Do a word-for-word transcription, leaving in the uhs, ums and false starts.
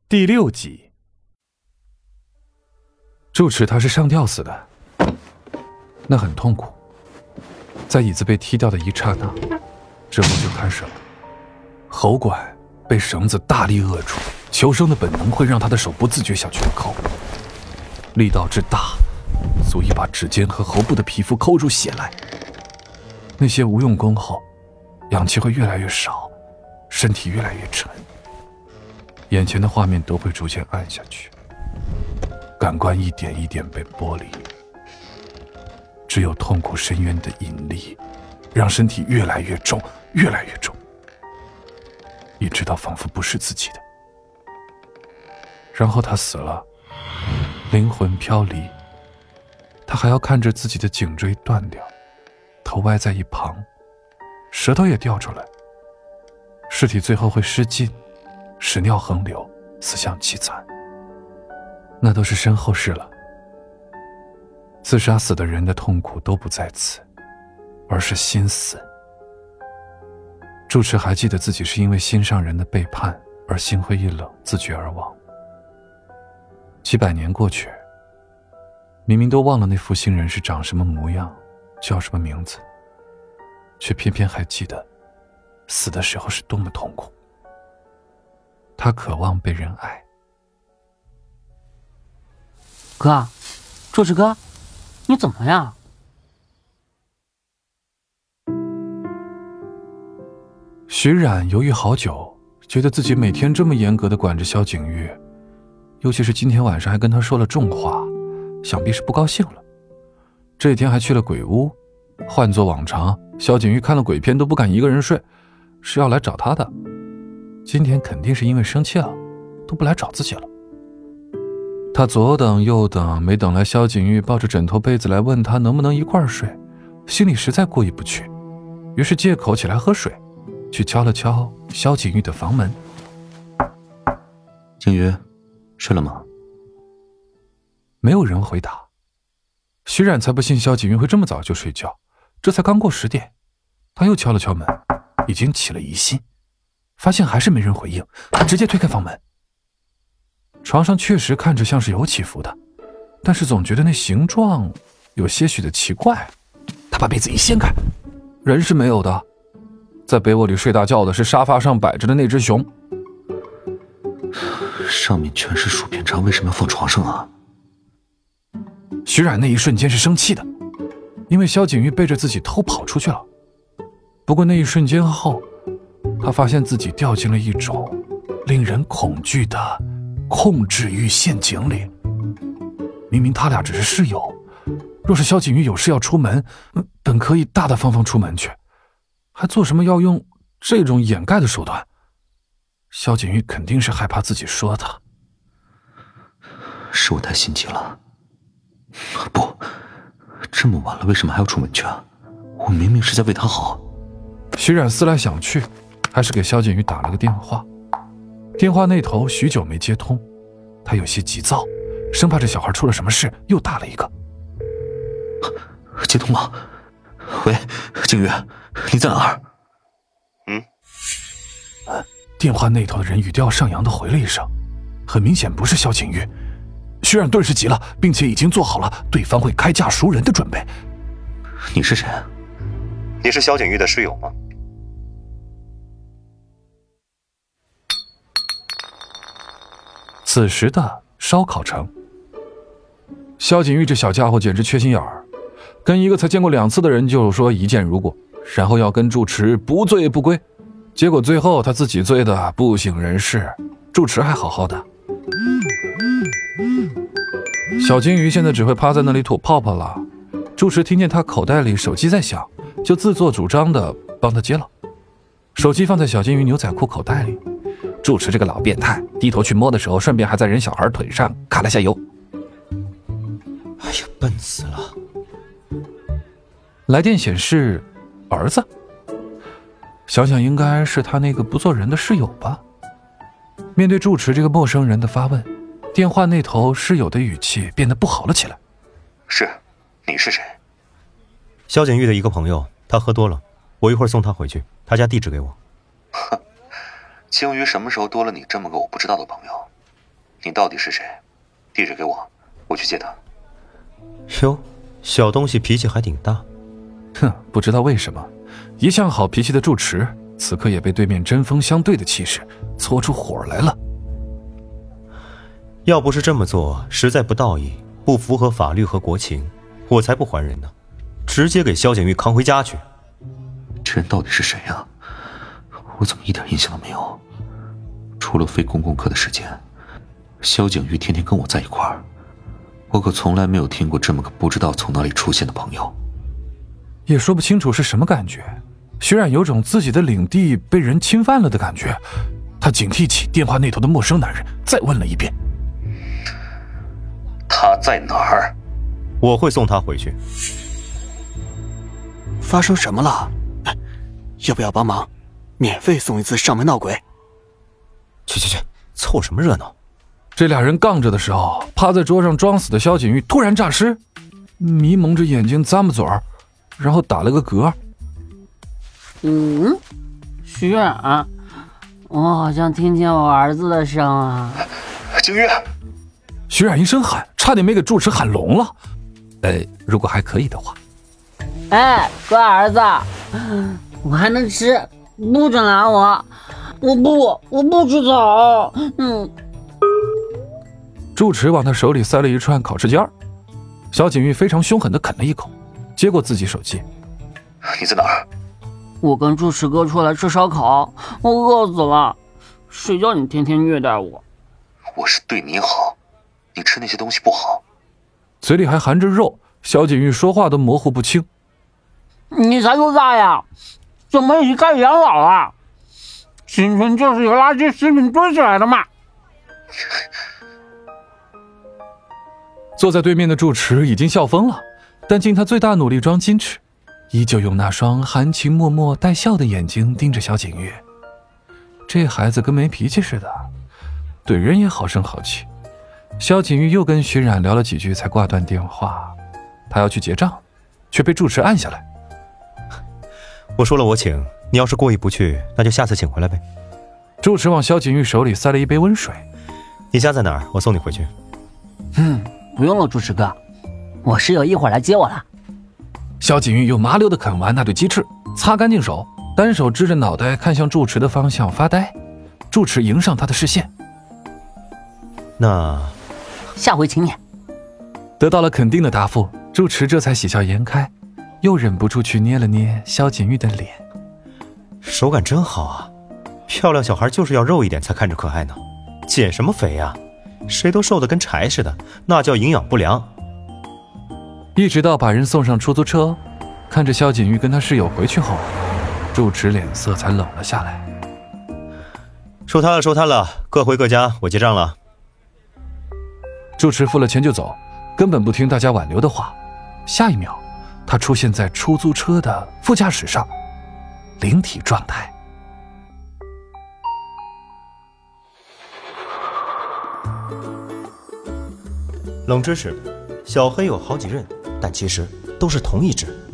第六集。住持他是上吊死的，那很痛苦。在椅子被踢掉的一刹那，之后就开始了。喉管被绳子大力扼住，求生的本能会让他的手不自觉想去抠，力道之大，足以把指尖和喉部的皮肤抠出血来。那些无用功后，氧气会越来越少，身体越来越沉，眼前的画面都会逐渐暗下去，感官一点一点被剥离，只有痛苦深渊的引力，让身体越来越重，越来越重，一直到仿佛不是自己的。然后他死了，灵魂飘离，他还要看着自己的颈椎断掉，头歪在一旁，舌头也掉出来，尸体最后会失禁，屎尿横流，死相凄惨。那都是身后事了。自杀死的人的痛苦都不在此，而是心死。住持还记得自己是因为心上人的背叛而心灰意冷，自绝而亡。几百年过去，明明都忘了那负心人是长什么模样，叫什么名字，却偏偏还记得死的时候是多么痛苦。他渴望被人爱。 哥，住持哥，你怎么呀？ 徐冉犹豫好久，觉得自己每天这么严格地管着萧景玉，尤其是今天晚上还跟他说了重话，想必是不高兴了。这一天还去了鬼屋，换作往常，萧景玉看了鬼片都不敢一个人睡，是要来找他的。今天肯定是因为生气了，都不来找自己了。他左等右等，没等来萧景玉抱着枕头被子来问他能不能一块儿睡，心里实在过意不去，于是借口起来喝水，去敲了敲萧景玉的房门。 景玉，睡了吗？ 没有人回答。徐冉才不信萧景玉会这么早就睡觉，这才刚过十点，他又敲了敲门，已经起了疑心，发现还是没人回应，他直接推开房门。床上确实看着像是有起伏的，但是总觉得那形状有些许的奇怪。他把被子一掀开，人是没有的，在被窝里睡大觉的是沙发上摆着的那只熊。 上面全是薯片渣，为什么要放床上啊？ 徐冉那一瞬间是生气的，因为萧景玉背着自己偷跑出去了。不过那一瞬间后，他发现自己掉进了一种令人恐惧的控制欲陷阱里。明明他俩只是室友，若是萧景玉有事要出门，本可以大大方方出门去，还做什么要用这种掩盖的手段？萧景玉肯定是害怕自己说他。 是我太心急了。不，这么晚了为什么还要出门去啊？我明明是在为他好。 徐冉思来想去，还是给萧景玉打了个电话。电话那头许久没接通，他有些急躁，生怕这小孩出了什么事，又打了一个。 接通了。喂，景玉，你在哪儿？ 嗯。 电话那头的人语调上扬地回了一声，很明显不是萧景玉。徐冉顿时急了，并且已经做好了对方会开价赎人的准备。 你是谁？ 你是萧景玉的室友吗？ 此时的烧烤城，萧景玉这小家伙简直缺心眼儿，跟一个才见过两次的人就说一见如故，然后要跟住持不醉不归，结果最后他自己醉得不省人事，住持还好好的。小金鱼现在只会趴在那里吐泡泡了，住持听见他口袋里手机在响，就自作主张的帮他接了。手机放在小金鱼牛仔裤口袋里，住持这个老变态低头去摸的时候，顺便还在人小孩腿上卡了下油。 哎呀，笨死了！ 来电显示儿子，想想应该是他那个不做人的室友吧。面对住持这个陌生人的发问，电话那头室友的语气变得不好了起来。 是，你是谁？ 萧景玉的一个朋友，他喝多了，我一会儿送他回去，他家地址给我。 哼，青鱼什么时候多了你这么个我不知道的朋友？ 你到底是谁？地址给我，我去接他。 哟，小东西脾气还挺大。 哼，不知道为什么，一向好脾气的住持，此刻也被对面针锋相对的气势搓出火来了。 要不是这么做实在不道义，不符合法律和国情，我才不还人呢，直接给萧景玉扛回家去。 这人到底是谁呀？我怎么一点印象都没有？除了非公共课的时间，萧景玉天天跟我在一块儿，我可从来没有听过这么个不知道从哪里出现的朋友。 也说不清楚是什么感觉，徐冉有种自己的领地被人侵犯了的感觉。他警惕起电话那头的陌生男人，再问了一遍： 他在哪儿？ 我会送他回去。 发生什么了？要不要帮忙？免费送一次上门闹鬼。 去去去，凑什么热闹？ 这俩人杠着的时候，趴在桌上装死的萧景玉突然诈尸，迷蒙着眼睛咂摸嘴儿，然后打了个嗝。 嗯，徐冉，我好像听见我儿子的声啊。 景玉！ 徐冉一声喊，差点没给住持喊聋了。呃，如果还可以的话。 哎，乖儿子，我还能吃，不准拦我！我不，我不吃草。嗯。 住持往他手里塞了一串烤翅尖儿，萧景玉非常凶狠地啃了一口，接过自己手机。 你在哪儿？ 我跟住持哥出来吃烧烤，我饿死了。谁叫你天天虐待我？ 我是对你好，你吃那些东西不好。 嘴里还含着肉，萧景玉说话都模糊不清。 你才多大呀？怎么已经开始养老了？青春就是由垃圾食品堆起来的嘛！ 坐在对面的住持已经笑疯了，但尽他最大努力装矜持，依旧用那双含情脉脉带笑的眼睛盯着萧景玉。这孩子跟没脾气似的，怼人也好声好气。萧景玉又跟徐冉聊了几句才挂断电话，他要去结账，却被住持按下来。 我说了我请，你要是过意不去，那就下次请回来呗。 住持往萧景玉手里塞了一杯温水。 你家在哪儿？我送你回去。 嗯，不用了，住持哥，我室友一会儿来接我了。 萧景玉又麻溜地啃完那对鸡翅，擦干净手，单手支着脑袋看向住持的方向发呆。住持迎上他的视线。 那下回请你。 得到了肯定的答复，住持这才喜笑颜开，又忍不住去捏了捏萧景玉的脸。 手感真好啊，漂亮小孩就是要肉一点才看着可爱呢，减什么肥呀？谁都瘦得跟柴似的，那叫营养不良。 一直到把人送上出租车，看着萧景玉跟他室友回去后，住持脸色才冷了下来。 收摊了，收摊了，各回各家，我结账了。 住持付了钱就走，根本不听大家挽留的话。下一秒，他出现在出租车的副驾驶上，灵体状态。 冷知识：小黑有好几任，但其实都是同一只。